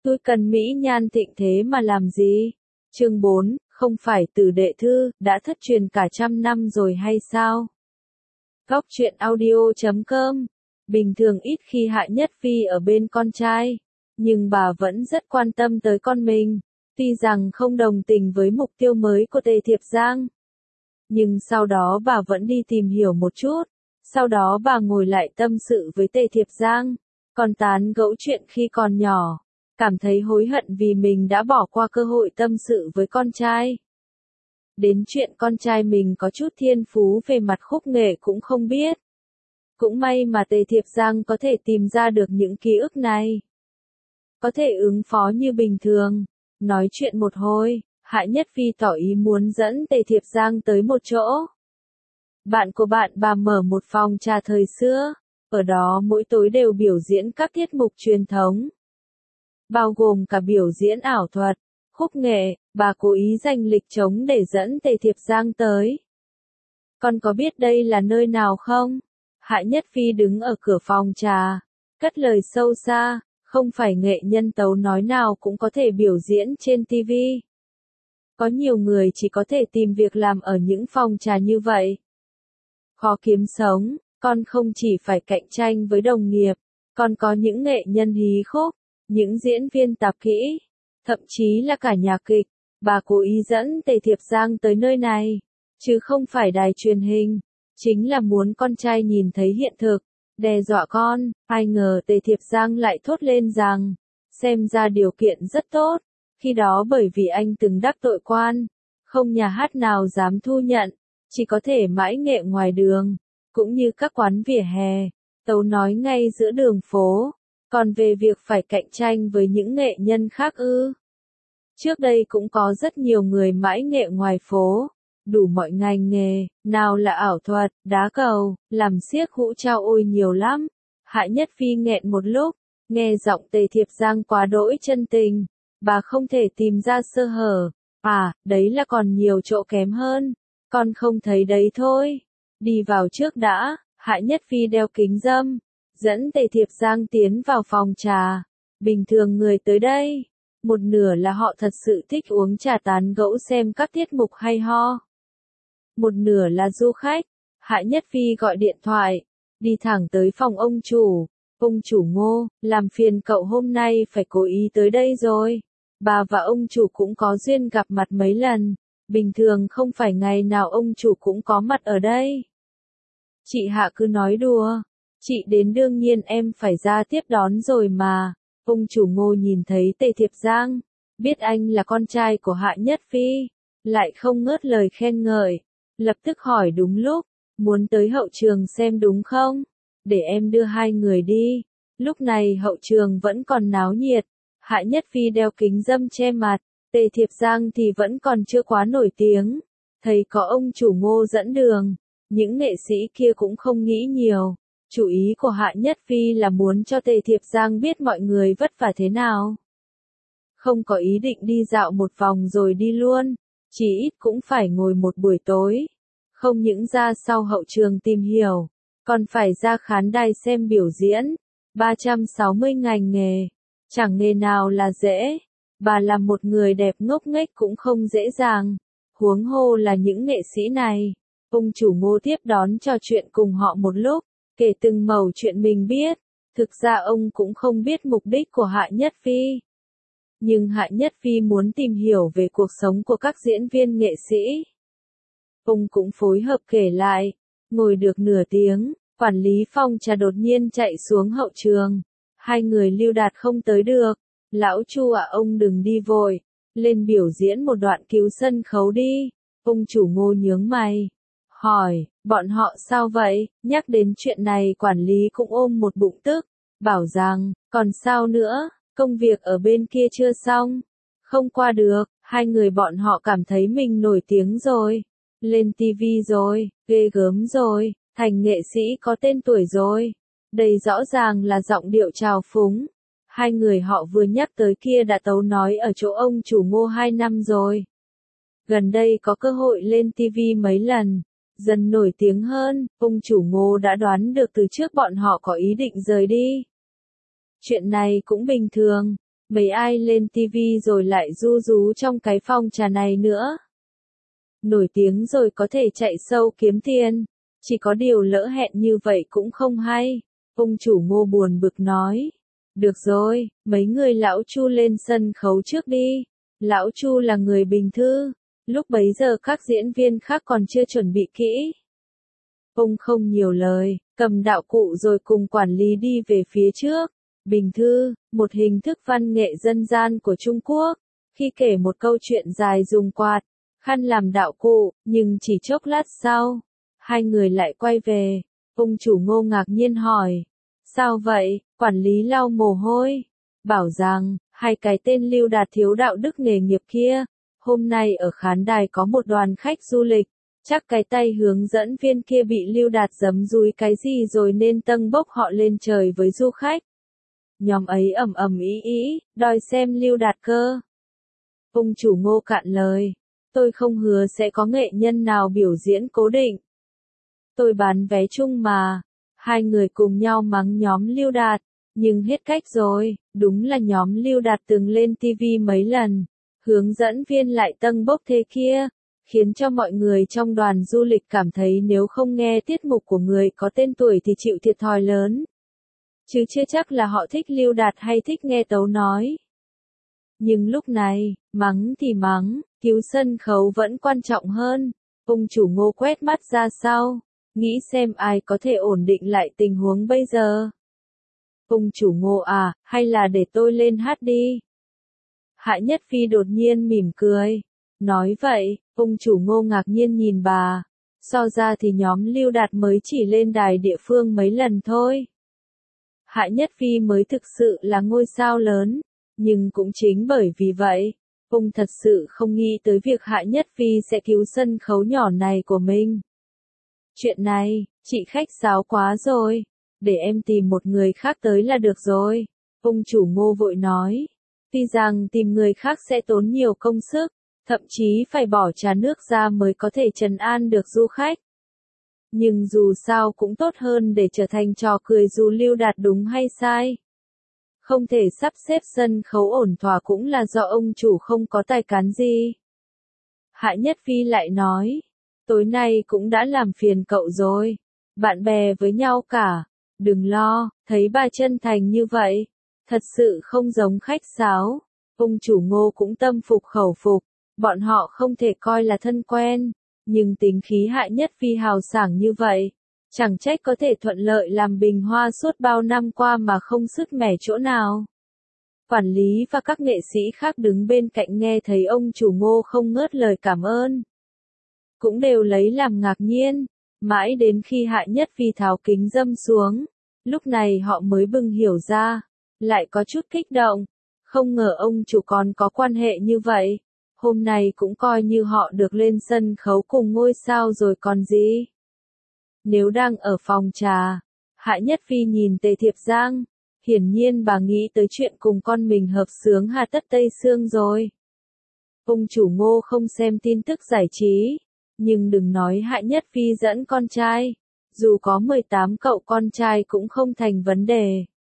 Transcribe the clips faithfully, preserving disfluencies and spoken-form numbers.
Tôi cần mỹ nhan thịnh thế mà làm gì? Chương bốn, không phải Tử Đệ Thư, đã thất truyền cả trăm năm rồi hay sao? Góc truyện audio chấm com. Bình thường ít khi Hạ Nhất Phi ở bên con trai, nhưng bà vẫn rất quan tâm tới con mình, tuy rằng không đồng tình với mục tiêu mới của Tề Thiệp Giang. Nhưng sau đó bà vẫn đi tìm hiểu một chút, sau đó bà ngồi lại tâm sự với Tề Thiệp Giang, còn tán gẫu chuyện khi còn nhỏ, cảm thấy hối hận vì mình đã bỏ qua cơ hội tâm sự với con trai. Đến chuyện con trai mình có chút thiên phú về mặt khúc nghệ cũng không biết. Cũng may mà Tề Thiệp Giang có thể tìm ra được những ký ức này. Có thể ứng phó như bình thường. Nói chuyện một hồi, Hạ Nhất Phi tỏ ý muốn dẫn Tề Thiệp Giang tới một chỗ. Bạn của bạn bà mở một phòng trà thời xưa, ở đó mỗi tối đều biểu diễn các tiết mục truyền thống, bao gồm cả biểu diễn ảo thuật, khúc nghệ. Bà cố ý dành lịch trống để dẫn Tề Thiệp Giang tới. Con có biết đây là nơi nào không? Hạ Nhất Phi đứng ở cửa phòng trà, cất lời sâu xa, không phải nghệ nhân tấu nói nào cũng có thể biểu diễn trên ti vi. Có nhiều người chỉ có thể tìm việc làm ở những phòng trà như vậy. Khó kiếm sống, con không chỉ phải cạnh tranh với đồng nghiệp, còn có những nghệ nhân hí khúc, những diễn viên tạp kỹ, thậm chí là cả nhạc kịch. Bà cố ý dẫn Tề Thiệp Giang tới nơi này, chứ không phải đài truyền hình, chính là muốn con trai nhìn thấy hiện thực, đe dọa con. Ai ngờ Tề Thiệp Giang lại thốt lên rằng, xem ra điều kiện rất tốt, khi đó bởi vì anh từng đắc tội quan, không nhà hát nào dám thu nhận, chỉ có thể mãi nghệ ngoài đường, cũng như các quán vỉa hè, tấu nói ngay giữa đường phố. Còn về việc phải cạnh tranh với những nghệ nhân khác ư? Trước đây cũng có rất nhiều người mãi nghệ ngoài phố, đủ mọi ngành nghề, nào là ảo thuật, đá cầu, làm xiếc hũ trao, ôi nhiều lắm. Hạ Nhất Phi nghẹn một lúc, nghe giọng Tề Thiệp Giang quá đỗi chân tình, bà không thể tìm ra sơ hở. À, đấy là còn nhiều chỗ kém hơn, con không thấy đấy thôi. Đi vào trước đã. Hạ Nhất Phi đeo kính râm, dẫn Tề Thiệp Giang tiến vào phòng trà. Bình thường người tới đây, một nửa là họ thật sự thích uống trà tán gẫu xem các tiết mục hay ho. Một nửa là du khách. Hạ Nhất Phi gọi điện thoại, đi thẳng tới phòng ông chủ. Ông chủ Ngô, làm phiền cậu hôm nay phải cố ý tới đây rồi. Bà và ông chủ cũng có duyên gặp mặt mấy lần, bình thường không phải ngày nào ông chủ cũng có mặt ở đây. Chị Hạ cứ nói đùa, chị đến đương nhiên em phải ra tiếp đón rồi mà. Ông chủ Ngô nhìn thấy Tề Thiệp Giang, biết anh là con trai của Hạ Nhất Phi, lại không ngớt lời khen ngợi, lập tức hỏi đúng lúc, muốn tới hậu trường xem đúng không? Để em đưa hai người đi. Lúc này hậu trường vẫn còn náo nhiệt, Hạ Nhất Phi đeo kính râm che mặt, Tề Thiệp Giang thì vẫn còn chưa quá nổi tiếng. Thấy có ông chủ Ngô dẫn đường, những nghệ sĩ kia cũng không nghĩ nhiều. Chủ ý của Hạ Nhất Phi là muốn cho Tề Thiệp Giang biết mọi người vất vả thế nào. Không có ý định đi dạo một vòng rồi đi luôn, chỉ ít cũng phải ngồi một buổi tối. Không những ra sau hậu trường tìm hiểu, còn phải ra khán đài xem biểu diễn. ba trăm sáu mươi ngành nghề, chẳng nghề nào là dễ. Bà làm một người đẹp ngốc nghếch cũng không dễ dàng, huống hồ là những nghệ sĩ này. Ông chủ Ngô tiếp đón trò chuyện cùng họ một lúc, kể từng mẩu chuyện mình biết. Thực ra ông cũng không biết mục đích của Hạ Nhất Phi. Nhưng Hạ Nhất Phi muốn tìm hiểu về cuộc sống của các diễn viên nghệ sĩ. Ông cũng phối hợp kể lại. Ngồi được nửa tiếng, quản lý phòng trà đột nhiên chạy xuống hậu trường. Hai người Lưu Đạt không tới được. Lão Chu ạ, ông đừng đi vội, lên biểu diễn một đoạn cứu sân khấu đi. Ông chủ Ngô nhướng mày, hỏi, bọn họ sao vậy? Nhắc đến chuyện này quản lý cũng ôm một bụng tức, bảo rằng, còn sao nữa, công việc ở bên kia chưa xong, không qua được. Hai người bọn họ cảm thấy mình nổi tiếng rồi, lên ti vi rồi, ghê gớm rồi, thành nghệ sĩ có tên tuổi rồi. Đây rõ ràng là giọng điệu trào phúng. Hai người họ vừa nhắc tới kia đã tấu nói ở chỗ ông chủ Ngô hai năm rồi. Gần đây có cơ hội lên ti vi mấy lần, dần nổi tiếng hơn. Ông chủ Ngô đã đoán được từ trước bọn họ có ý định rời đi. Chuyện này cũng bình thường, mấy ai lên tivi rồi lại ru rú trong cái phòng trà này nữa. Nổi tiếng rồi có thể chạy sâu kiếm tiền, chỉ có điều lỡ hẹn như vậy cũng không hay. Ông chủ Ngô buồn bực nói. Được rồi, mấy người lão Chu lên sân khấu trước đi. Lão Chu là người bình thư, lúc bấy giờ các diễn viên khác còn chưa chuẩn bị kỹ. Ông không nhiều lời, cầm đạo cụ rồi cùng quản lý đi về phía trước. Bình thư, một hình thức văn nghệ dân gian của Trung Quốc. Khi kể một câu chuyện dài dùng quạt, khăn làm đạo cụ, nhưng chỉ chốc lát sau, hai người lại quay về. Ông chủ Ngô ngạc nhiên hỏi. Sao vậy? Quản lý lau mồ hôi. Bảo rằng, hai cái tên lưu đạt thiếu đạo đức nghề nghiệp kia, hôm nay ở khán đài có một đoàn khách du lịch. Chắc cái tay hướng dẫn viên kia bị lưu đạt giấm dúi cái gì rồi nên tâng bốc họ lên trời với du khách. Nhóm ấy ầm ầm ý ý, đòi xem lưu đạt cơ. Ông chủ Ngô cạn lời. Tôi không hứa sẽ có nghệ nhân nào biểu diễn cố định. Tôi bán vé chung mà. Hai người cùng nhau mắng nhóm lưu đạt. Nhưng hết cách rồi, đúng là nhóm lưu đạt từng lên tivi mấy lần. Hướng dẫn viên lại tâng bốc thế kia. Khiến cho mọi người trong đoàn du lịch cảm thấy nếu không nghe tiết mục của người có tên tuổi thì chịu thiệt thòi lớn. Chứ chưa chắc là họ thích lưu đạt hay thích nghe tấu nói. Nhưng lúc này, mắng thì mắng, cứu sân khấu vẫn quan trọng hơn. Ông chủ Ngô quét mắt ra sau, nghĩ xem ai có thể ổn định lại tình huống bây giờ. Ông chủ Ngô à, hay là để tôi lên hát đi. Hạ Nhất Phi đột nhiên mỉm cười. Nói vậy, ông chủ Ngô ngạc nhiên nhìn bà. So ra thì nhóm lưu đạt mới chỉ lên đài địa phương mấy lần thôi. Hạ Nhất Phi mới thực sự là ngôi sao lớn. Nhưng cũng chính bởi vì vậy, ông thật sự không nghĩ tới việc Hạ Nhất Phi sẽ cứu sân khấu nhỏ này của mình. Chuyện này, chị khách sáo quá rồi. Để em tìm một người khác tới là được rồi. Ông chủ Ngô vội nói. Tuy rằng tìm người khác sẽ tốn nhiều công sức, thậm chí phải bỏ trà nước ra mới có thể trấn an được du khách. Nhưng dù sao cũng tốt hơn để trở thành trò cười dù lưu đạt đúng hay sai. Không thể sắp xếp sân khấu ổn thỏa cũng là do ông chủ không có tài cán gì. Hạ Nhất Phi lại nói. Tối nay cũng đã làm phiền cậu rồi. Bạn bè với nhau cả. Đừng lo, thấy bà chân thành như vậy. Thật sự không giống khách sáo. Ông chủ Ngô cũng tâm phục khẩu phục. Bọn họ không thể coi là thân quen. Nhưng tính khí Hạ Nhất Phi hào sảng như vậy. Chẳng trách có thể thuận lợi làm bình hoa suốt bao năm qua mà không sứt mẻ chỗ nào. Quản lý và các nghệ sĩ khác đứng bên cạnh nghe thấy ông chủ Ngô không ngớt lời cảm ơn. Cũng đều lấy làm ngạc nhiên. Mãi đến khi Hạ Nhất Phi tháo kính dâm xuống. Lúc này họ mới bừng hiểu ra. Lại có chút kích động. Không ngờ ông chủ còn có quan hệ như vậy. Hôm nay cũng coi như họ được lên sân khấu cùng ngôi sao rồi còn gì. Nếu đang ở phòng trà, Hạ Nhất Phi nhìn Tề Thiệp Giang. Hiển nhiên bà nghĩ tới chuyện cùng con mình hợp xướng Hà Tất Tây Sương rồi. Ông chủ Ngô không xem tin tức giải trí. Nhưng đừng nói Hạ Nhất Phi dẫn con trai. Dù có mười tám cậu con trai cũng không thành vấn đề.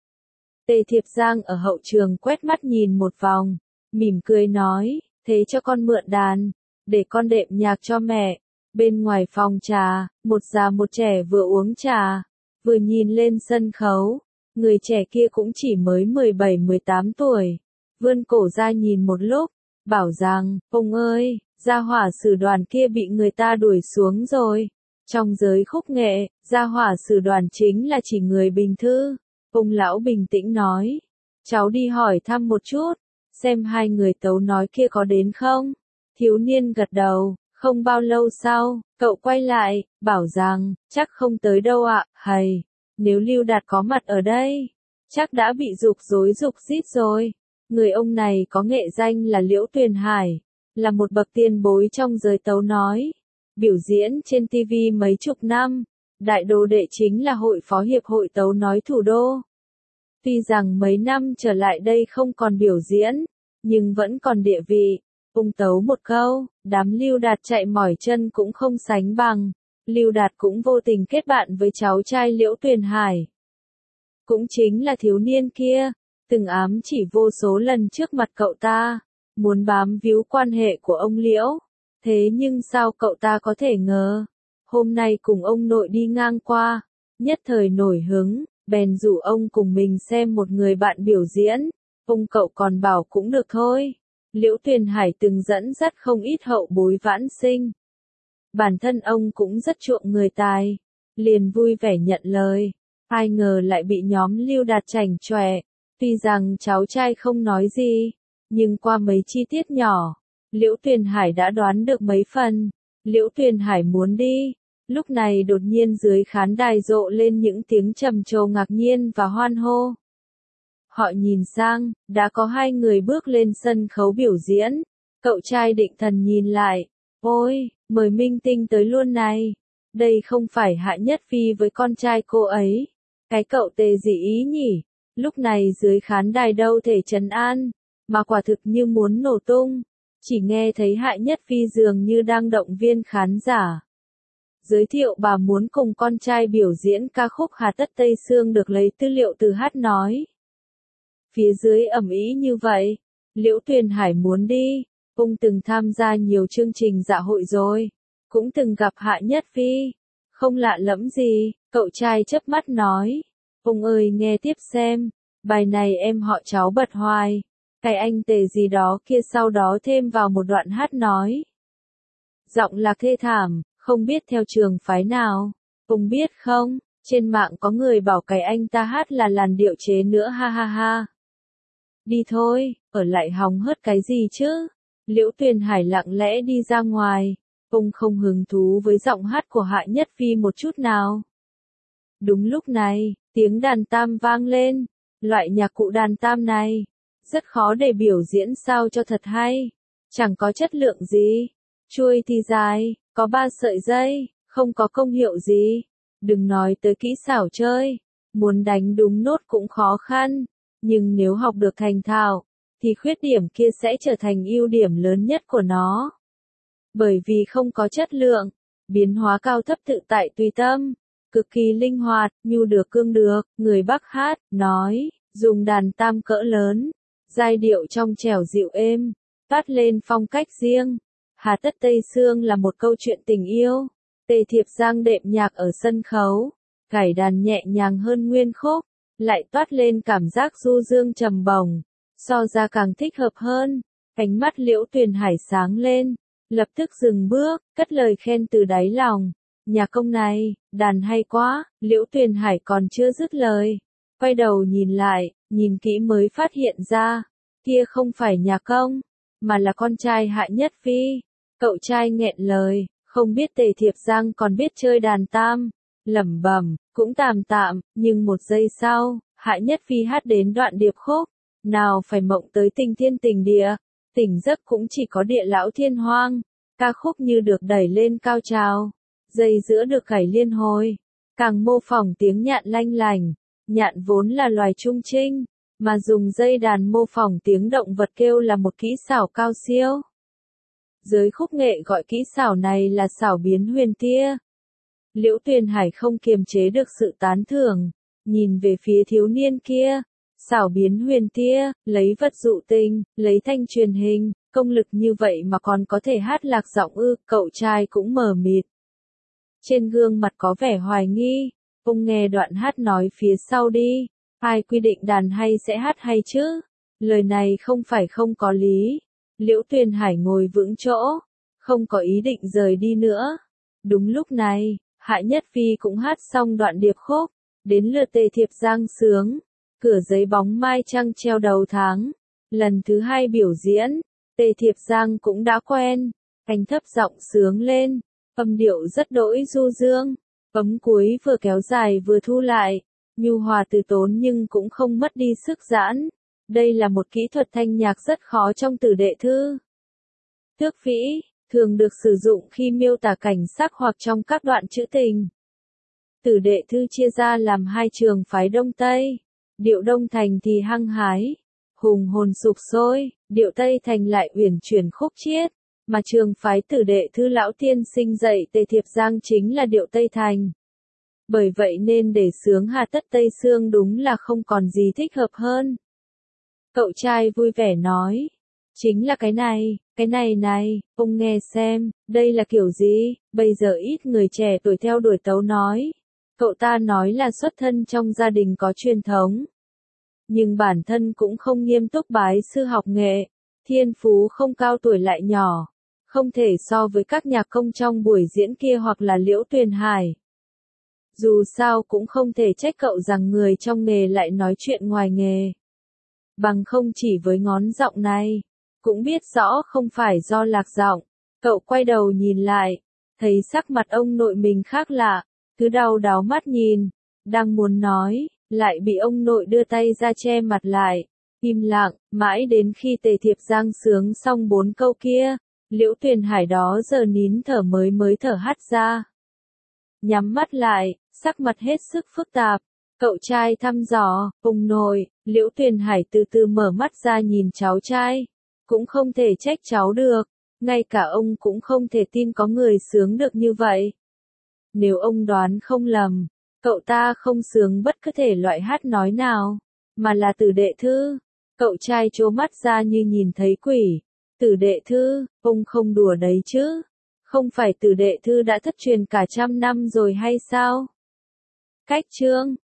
Tề Thiệp Giang ở hậu trường quét mắt nhìn một vòng. Mỉm cười nói, thế cho con mượn đàn. Để con đệm nhạc cho mẹ. Bên ngoài phòng trà, một già một trẻ vừa uống trà. Vừa nhìn lên sân khấu. Người trẻ kia cũng chỉ mới mười bảy mười tám tuổi. Vươn cổ ra nhìn một lúc. Bảo rằng, ông ơi, gia hỏa sử đoàn kia bị người ta đuổi xuống rồi. Trong giới khúc nghệ, gia hỏa sử đoàn chính là chỉ người bình thư. Ông lão bình tĩnh nói. Cháu đi hỏi thăm một chút. Xem hai người tấu nói kia có đến không? Thiếu niên gật đầu. Không bao lâu sau, cậu quay lại, bảo rằng, chắc không tới đâu ạ, hầy. Nếu Lưu Đạt có mặt ở đây, chắc đã bị dục rối dục rít rồi. Người ông này có nghệ danh là Liễu Tuyền Hải, là một bậc tiền bối trong giới tấu nói. Biểu diễn trên ti vi mấy chục năm, đại đồ đệ chính là hội phó hiệp hội tấu nói thủ đô. Tuy rằng mấy năm trở lại đây không còn biểu diễn, nhưng vẫn còn địa vị. Ông tấu một câu, đám Lưu Đạt chạy mỏi chân cũng không sánh bằng. Lưu Đạt cũng vô tình kết bạn với cháu trai Liễu Tuyền Hải. Cũng chính là thiếu niên kia. từng ám chỉ vô số lần trước mặt cậu ta, muốn bám víu quan hệ của ông Liễu. Thế nhưng sao cậu ta có thể ngờ, hôm nay cùng ông nội đi ngang qua, nhất thời nổi hứng, bèn rủ ông cùng mình xem một người bạn biểu diễn. Ông cậu còn bảo cũng được thôi. Liễu Tuyền Hải từng dẫn dắt không ít hậu bối vãn sinh. Bản thân ông cũng rất chuộng người tài, liền vui vẻ nhận lời. Ai ngờ lại bị nhóm Lưu Đạt chảnh chọe. Tuy rằng cháu trai không nói gì, nhưng qua mấy chi tiết nhỏ, Liễu Tuyền Hải đã đoán được mấy phần. Liễu Tuyền Hải muốn đi. Lúc này đột nhiên dưới khán đài rộ lên những tiếng trầm trồ ngạc nhiên và hoan hô. Họ nhìn sang, đã có hai người bước lên sân khấu biểu diễn. Cậu trai Định Thần nhìn lại. Ôi, mời minh tinh tới luôn này. Đây không phải Hạ Nhất Phi với con trai cô ấy. Cái cậu tề gì ý nhỉ? Lúc này dưới khán đài đâu thể trấn an, mà quả thực như muốn nổ tung. Chỉ nghe thấy Hạ Nhất Phi dường như đang động viên khán giả. Giới thiệu bà muốn cùng con trai biểu diễn ca khúc Hà Tất Tây Sương được lấy tư liệu từ hát nói. Phía dưới ầm ĩ như vậy, Liễu Tuyền Hải muốn đi, ông từng tham gia nhiều chương trình dạ hội rồi, cũng từng gặp Hạ Nhất Phi, không lạ lẫm gì, cậu trai chớp mắt nói, ông ơi nghe tiếp xem, bài này em họ cháu bật hoài, cái anh tề gì đó kia sau đó thêm vào một đoạn hát nói. Giọng lạc thê thảm, không biết theo trường phái nào, ông biết không, trên mạng có người bảo cái anh ta hát là làn điệu chế nữa ha ha ha. Đi thôi, ở lại hóng hớt cái gì chứ? Liễu Tuyền Hải lặng lẽ đi ra ngoài, ông không hứng thú với giọng hát của Hạ Nhất Phi một chút nào. Đúng lúc này, tiếng đàn tam vang lên, loại nhạc cụ đàn tam này, rất khó để biểu diễn sao cho thật hay, chẳng có chất lượng gì, chuôi thì dài, có ba sợi dây, không có công hiệu gì, đừng nói tới kỹ xảo chơi, muốn đánh đúng nốt cũng khó khăn. Nhưng nếu học được thành thạo, thì khuyết điểm kia sẽ trở thành ưu điểm lớn nhất của nó. Bởi vì không có chất lượng, biến hóa cao thấp tự tại tùy tâm, cực kỳ linh hoạt, nhu được cương được, người Bắc hát, nói, dùng đàn tam cỡ lớn, giai điệu trong trẻo dịu êm, toát lên phong cách riêng. Hà Tất Tây Sương là một câu chuyện tình yêu, Tề Thiệp Giang đệm nhạc ở sân khấu, cải đàn nhẹ nhàng hơn nguyên khúc. Lại toát lên cảm giác du dương trầm bổng, so ra càng thích hợp hơn. Ánh mắt Liễu Tuyền Hải sáng lên, lập tức dừng bước, cất lời khen từ đáy lòng. Nhà công này, đàn hay quá, Liễu Tuyền Hải còn chưa dứt lời. Quay đầu nhìn lại, nhìn kỹ mới phát hiện ra, kia không phải nhà công, mà là con trai Hạ Nhất Phi. Cậu trai nghẹn lời, không biết Tề Thiệp Giang còn biết chơi đàn tam. Lẩm bẩm, cũng tạm tạm, nhưng một giây sau, Hạ Nhất Phi hát đến đoạn điệp khúc, nào phải mộng tới tình thiên tình địa, tỉnh giấc cũng chỉ có địa lão thiên hoang, ca khúc như được đẩy lên cao trào, dây giữa được gảy liên hồi, càng mô phỏng tiếng nhạn lanh lành, nhạn vốn là loài trung trinh, mà dùng dây đàn mô phỏng tiếng động vật kêu là một kỹ xảo cao siêu. Giới khúc nghệ gọi kỹ xảo này là xảo biến huyền tia. Liễu Tuyền Hải không kiềm chế được sự tán thưởng, nhìn về phía thiếu niên kia, xảo biến huyền tia, lấy vật dụ tình, lấy thanh truyền hình, công lực như vậy mà còn có thể hát lạc giọng ư, cậu trai cũng mờ mịt. Trên gương mặt có vẻ hoài nghi, ông nghe đoạn hát nói phía sau đi, ai quy định đàn hay sẽ hát hay chứ, lời này không phải không có lý. Liễu Tuyền Hải ngồi vững chỗ, không có ý định rời đi nữa. Đúng lúc này, Hạ Nhất Phi cũng hát xong đoạn điệp khúc, đến lượt Tề Thiệp Giang sướng, cửa giấy bóng mai trăng treo đầu tháng. Lần thứ hai biểu diễn, Tề Thiệp Giang cũng đã quen, anh thấp giọng sướng lên, âm điệu rất đỗi du dương, ấm cuối vừa kéo dài vừa thu lại, nhu hòa từ tốn nhưng cũng không mất đi sức giãn. Đây là một kỹ thuật thanh nhạc rất khó trong tử đệ thư. Tước phĩ thường được sử dụng khi miêu tả cảnh sắc hoặc trong các đoạn trữ tình. Tử đệ thư chia ra làm hai trường phái Đông Tây. Điệu Đông Thành thì hăng hái, hùng hồn sục sôi, điệu Tây Thành lại uyển chuyển khúc chiết, mà trường phái tử đệ thư lão tiên sinh dạy Tề Thiệp Giang chính là điệu Tây Thành. Bởi vậy nên để sướng Hà Tất Tây Sương đúng là không còn gì thích hợp hơn. Cậu trai vui vẻ nói. Chính là cái này, cái này này, ông nghe xem, đây là kiểu gì, bây giờ ít người trẻ tuổi theo đuổi tấu nói. Cậu ta nói là xuất thân trong gia đình có truyền thống. Nhưng bản thân cũng không nghiêm túc bái sư học nghệ, thiên phú không cao tuổi lại nhỏ, không thể so với các nhạc công trong buổi diễn kia hoặc là Liễu Tuyền Hải. Dù sao cũng không thể trách cậu rằng người trong nghề lại nói chuyện ngoài nghề. Bằng không chỉ với ngón giọng này, cũng biết rõ không phải do lạc giọng. Cậu quay đầu nhìn lại, thấy sắc mặt ông nội mình khác lạ, cứ đau đáu mắt nhìn, đang muốn nói, lại bị ông nội đưa tay ra che mặt lại. Im lặng, mãi đến khi Tề Thiệp Giang sướng xong bốn câu kia, Liễu Tuyền Hải đó giờ nín thở mới mới thở hắt ra. Nhắm mắt lại, sắc mặt hết sức phức tạp. Cậu trai thăm dò, ông nội, Liễu Tuyền Hải từ từ mở mắt ra nhìn cháu trai. Cũng không thể trách cháu được, ngay cả ông cũng không thể tin có người sướng được như vậy. Nếu ông đoán không lầm, cậu ta không sướng bất cứ thể loại hát nói nào, mà là Tử Đệ Thư. Cậu trai trố mắt ra như nhìn thấy quỷ. Tử Đệ Thư, ông không đùa đấy chứ? Không phải Tử Đệ Thư đã thất truyền cả trăm năm rồi hay sao? Cách chương